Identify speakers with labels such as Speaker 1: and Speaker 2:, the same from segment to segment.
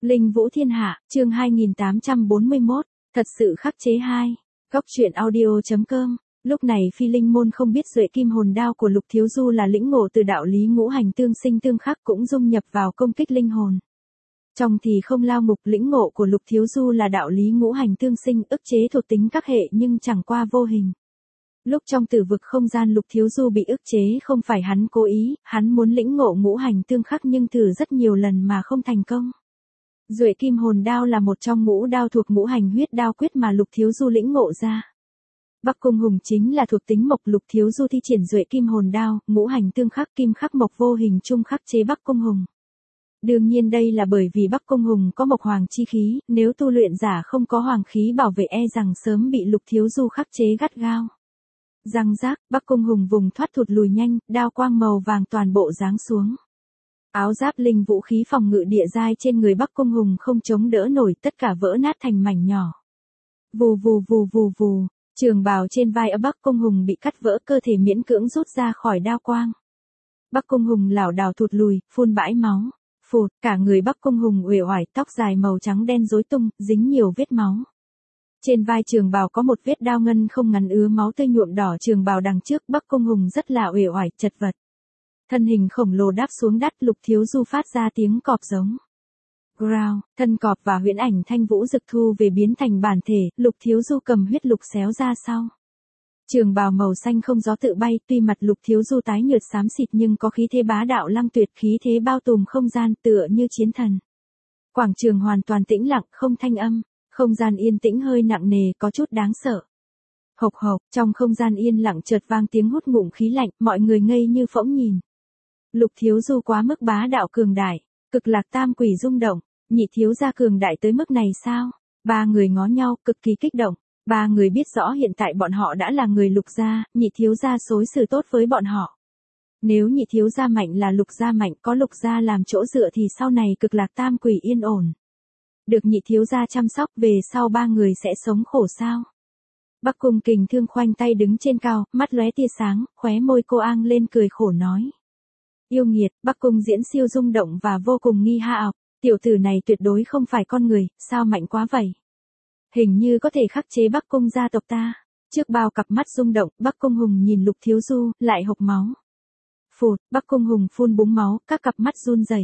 Speaker 1: Linh Vũ Thiên Hạ, chương 2841, thật sự khắc chế 2. Góc truyện audio.com. Lúc này Phi Linh môn không biết Duệ Kim Hồn Đao của Lục Thiếu Du là lĩnh ngộ từ đạo lý ngũ hành tương sinh tương khắc cũng dung nhập vào công kích linh hồn. Trong thì không lao mục lĩnh ngộ của Lục Thiếu Du là đạo lý ngũ hành tương sinh ức chế thuộc tính các hệ nhưng chẳng qua vô hình. Lúc trong tử vực không gian Lục Thiếu Du bị ức chế không phải hắn cố ý, hắn muốn lĩnh ngộ ngũ hành tương khắc nhưng thử rất nhiều lần mà không thành công. Duệ Kim Hồn Đao là một trong ngũ đao thuộc ngũ hành huyết đao quyết mà Lục Thiếu Du lĩnh ngộ ra. Bắc Cung Hùng chính là thuộc tính mộc, Lục Thiếu Du thi triển Duệ Kim Hồn Đao, ngũ hành tương khắc kim khắc mộc vô hình chung khắc chế Bắc Cung Hùng. Đương nhiên đây là bởi vì Bắc Cung Hùng có mộc hoàng chi khí, nếu tu luyện giả không có hoàng khí bảo vệ e rằng sớm bị Lục Thiếu Du khắc chế gắt gao. Răng rác, Bắc Cung Hùng vùng thoát thụt lùi nhanh, đao quang màu vàng toàn bộ giáng xuống. Áo giáp linh vũ khí phòng ngự địa giai trên người Bắc Cung Hùng không chống đỡ nổi, tất cả vỡ nát thành mảnh nhỏ. Vù vù vù vù vù, trường bào trên vai ở Bắc Cung Hùng bị cắt vỡ, cơ thể miễn cưỡng rút ra khỏi đao quang. Bắc Cung Hùng lảo đảo thụt lùi, phun bãi máu. Phụt, cả người Bắc Cung Hùng uể oải, tóc dài màu trắng đen rối tung, dính nhiều vết máu. Trên vai trường bào có một vết đao ngân không ngắn ứa máu tươi nhuộm đỏ trường bào đằng trước, Bắc Cung Hùng rất là uể oải, chật vật. Thân hình khổng lồ đáp xuống đất, Lục Thiếu Du phát ra tiếng cọp giống. Growl, thân cọp và huyễn ảnh thanh vũ dực thu về biến thành bản thể, Lục Thiếu Du cầm huyết lục xéo ra sau. Trường bào màu xanh không gió tự bay, tuy mặt Lục Thiếu Du tái nhợt xám xịt nhưng có khí thế bá đạo lăng tuyệt, khí thế bao trùm không gian tựa như chiến thần. Quảng trường hoàn toàn tĩnh lặng, không thanh âm, không gian yên tĩnh hơi nặng nề, có chút đáng sợ. Hộc hộc, trong không gian yên lặng chợt vang tiếng hút ngụm khí lạnh, mọi người ngây như phỗng nhìn. Lục Thiếu Du quá mức bá đạo cường đại, Cực Lạc Tam Quỷ rung động, Nhị thiếu gia cường đại tới mức này sao? Ba người ngó nhau, cực kỳ kích động. Ba người biết rõ hiện tại bọn họ đã là người Lục gia, Nhị thiếu gia đối xử tốt với bọn họ. Nếu Nhị thiếu gia mạnh là Lục gia mạnh, có Lục gia làm chỗ dựa thì sau này Cực Lạc Tam Quỷ yên ổn. Được Nhị thiếu gia chăm sóc, về sau ba người sẽ sống khổ sao? Bắc Cung Kình Thương khoanh tay đứng trên cao, mắt lóe tia sáng, khóe môi cô ang lên cười khổ nói. Yêu nghiệt, Bắc Cung Diễn siêu rung động và vô cùng nghi hạo, tiểu tử này tuyệt đối không phải con người, sao mạnh quá vậy? Hình như có thể khắc chế Bắc Cung gia tộc ta. Trước bao cặp mắt rung động, Bắc Cung Hùng nhìn Lục Thiếu Du, lại hộc máu. Phụt, Bắc Cung Hùng phun búng máu, các cặp mắt run rẩy.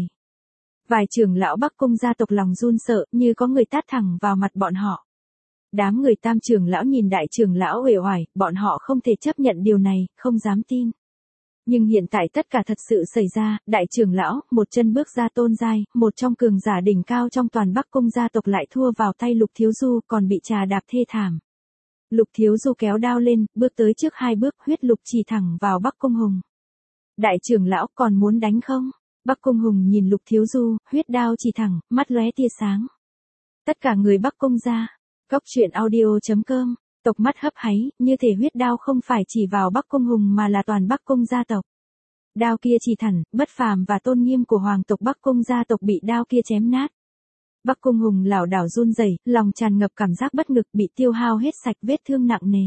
Speaker 1: Vài trưởng lão Bắc Cung gia tộc lòng run sợ, như có người tát thẳng vào mặt bọn họ. Đám người Tam trưởng lão nhìn đại trưởng lão uể oải, bọn họ không thể chấp nhận điều này, không dám tin. Nhưng hiện tại tất cả thật sự xảy ra, đại trưởng lão, một chân bước ra tôn giai, một trong cường giả đỉnh cao trong toàn Bắc Cung gia tộc lại thua vào tay Lục Thiếu Du, còn bị trà đạp thê thảm. Lục Thiếu Du kéo đao lên, bước tới trước hai bước, huyết lục chỉ thẳng vào Bắc Cung Hùng. Đại trưởng lão, còn muốn đánh không? Bắc Cung Hùng nhìn Lục Thiếu Du, huyết đao chỉ thẳng, mắt lóe tia sáng. Tất cả người Bắc Cung gia, góc truyện audio.com. Tộc mắt hấp háy, như thể huyết đao không phải chỉ vào Bắc Cung Hùng mà là toàn Bắc Cung gia tộc. Đao kia chỉ thẳng, bất phàm và tôn nghiêm của hoàng tộc Bắc Cung gia tộc bị đao kia chém nát. Bắc Cung Hùng lảo đảo run rẩy, lòng tràn ngập cảm giác bất lực, bị tiêu hao hết sạch, vết thương nặng nề.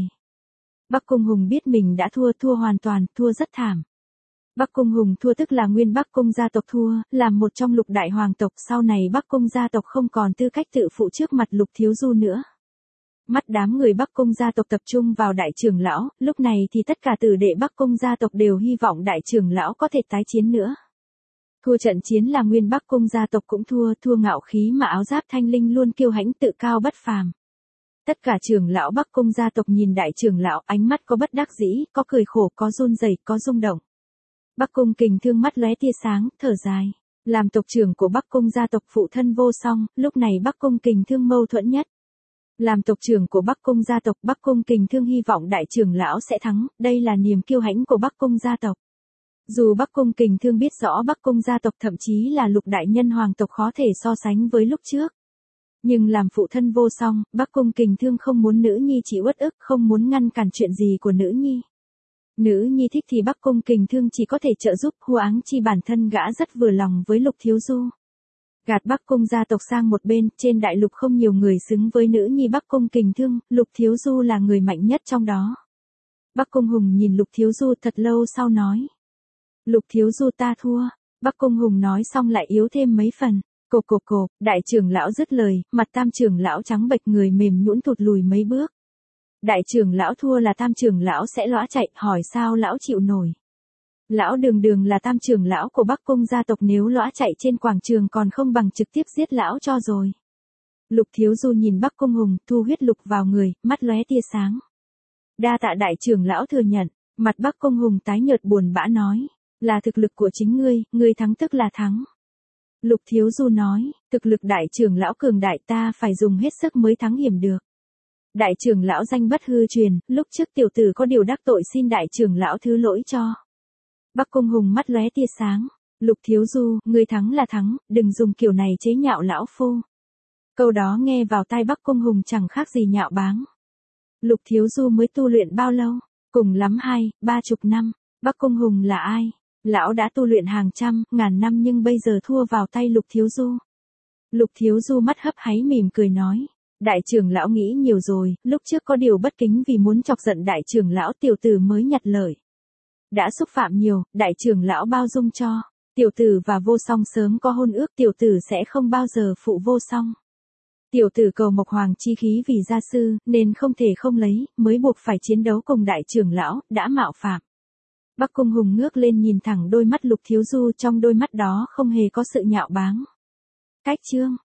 Speaker 1: Bắc Cung Hùng biết mình đã thua hoàn toàn, thua rất thảm. Bắc Cung Hùng thua tức là nguyên Bắc Cung gia tộc thua, làm một trong lục đại hoàng tộc, sau này Bắc Cung gia tộc không còn tư cách tự phụ trước mặt Lục Thiếu Du nữa. Mắt đám người Bắc Cung gia tộc tập trung vào đại trưởng lão, lúc này thì tất cả tử đệ Bắc Cung gia tộc đều hy vọng đại trưởng lão có thể tái chiến nữa. Thua trận chiến là nguyên Bắc Cung gia tộc cũng thua ngạo khí mà áo giáp thanh linh luôn kiêu hãnh tự cao bất phàm. Tất cả trưởng lão Bắc Cung gia tộc nhìn đại trưởng lão, ánh mắt có bất đắc dĩ, có cười khổ, có run rẩy, có rung động. Bắc Cung Kình Thương mắt lóe tia sáng, thở dài. Làm tộc trưởng của Bắc Cung gia tộc phụ thân vô song, lúc này Bắc Cung Kình Thương mâu thuẫn nhất. Làm tộc trưởng của Bắc Cung gia tộc, Bắc Cung Kình Thương hy vọng đại trưởng lão sẽ thắng, đây là niềm kiêu hãnh của Bắc Cung gia tộc. Dù Bắc Cung Kình Thương biết rõ Bắc Cung gia tộc thậm chí là lục đại nhân hoàng tộc khó thể so sánh với lúc trước. Nhưng làm phụ thân vô song, Bắc Cung Kình Thương không muốn nữ nhi chỉ uất ức, không muốn ngăn cản chuyện gì của nữ nhi. Nữ nhi thích thì Bắc Cung Kình Thương chỉ có thể trợ giúp, Hu Áng Chi bản thân gã rất vừa lòng với Lục Thiếu Du. Gạt Bắc Cung gia tộc sang một bên, trên đại lục không nhiều người xứng với nữ nhi Bắc Cung Kình Thương, Lục Thiếu Du là người mạnh nhất trong đó. Bắc Cung Hùng nhìn Lục Thiếu Du thật lâu sau nói. Lục Thiếu Du ta thua. Bắc Cung Hùng nói xong lại yếu thêm mấy phần. Cộp, đại trưởng lão dứt lời, mặt tam trưởng lão trắng bệch, người mềm nhũn thụt lùi mấy bước. Đại trưởng lão thua là tam trưởng lão sẽ lõa chạy, hỏi sao lão chịu nổi. Lão đường là tam trưởng lão của Bắc Cung gia tộc, nếu lõa chạy trên quảng trường còn không bằng trực tiếp giết lão cho rồi. Lục Thiếu Du nhìn Bắc Cung Hùng, thu huyết lục vào người, mắt lóe tia sáng. Đa tạ đại trưởng lão thừa nhận, mặt Bắc Cung Hùng tái nhợt buồn bã nói, là thực lực của chính ngươi thắng tức là thắng. Lục Thiếu Du nói, thực lực đại trưởng lão cường đại, ta phải dùng hết sức mới thắng hiểm được. Đại trưởng lão danh bất hư truyền, lúc trước tiểu tử có điều đắc tội, xin đại trưởng lão thứ lỗi cho. Bắc Cung Hùng mắt lóe tia sáng, Lục Thiếu Du, ngươi thắng là thắng, đừng dùng kiểu này chế nhạo lão phu. Câu đó nghe vào tai Bắc Cung Hùng chẳng khác gì nhạo báng. Lục Thiếu Du mới tu luyện bao lâu? Cùng lắm 20-30 năm. Bắc Cung Hùng là ai? Lão đã tu luyện hàng trăm, ngàn năm nhưng bây giờ thua vào tay Lục Thiếu Du. Lục Thiếu Du mắt hấp háy mỉm cười nói. Đại trưởng lão nghĩ nhiều rồi, lúc trước có điều bất kính, vì muốn chọc giận đại trưởng lão tiểu tử mới nhặt lời. Đã xúc phạm nhiều, đại trưởng lão bao dung cho. Tiểu tử và Vô Song sớm có hôn ước, tiểu tử sẽ không bao giờ phụ Vô Song. Tiểu tử cầu Mộc Hoàng chi khí vì gia sư, nên không thể không lấy, mới buộc phải chiến đấu cùng đại trưởng lão, đã mạo phạm. Bắc Cung Hùng ngước lên nhìn thẳng đôi mắt Lục Thiếu Du, trong đôi mắt đó không hề có sự nhạo báng. Cách chương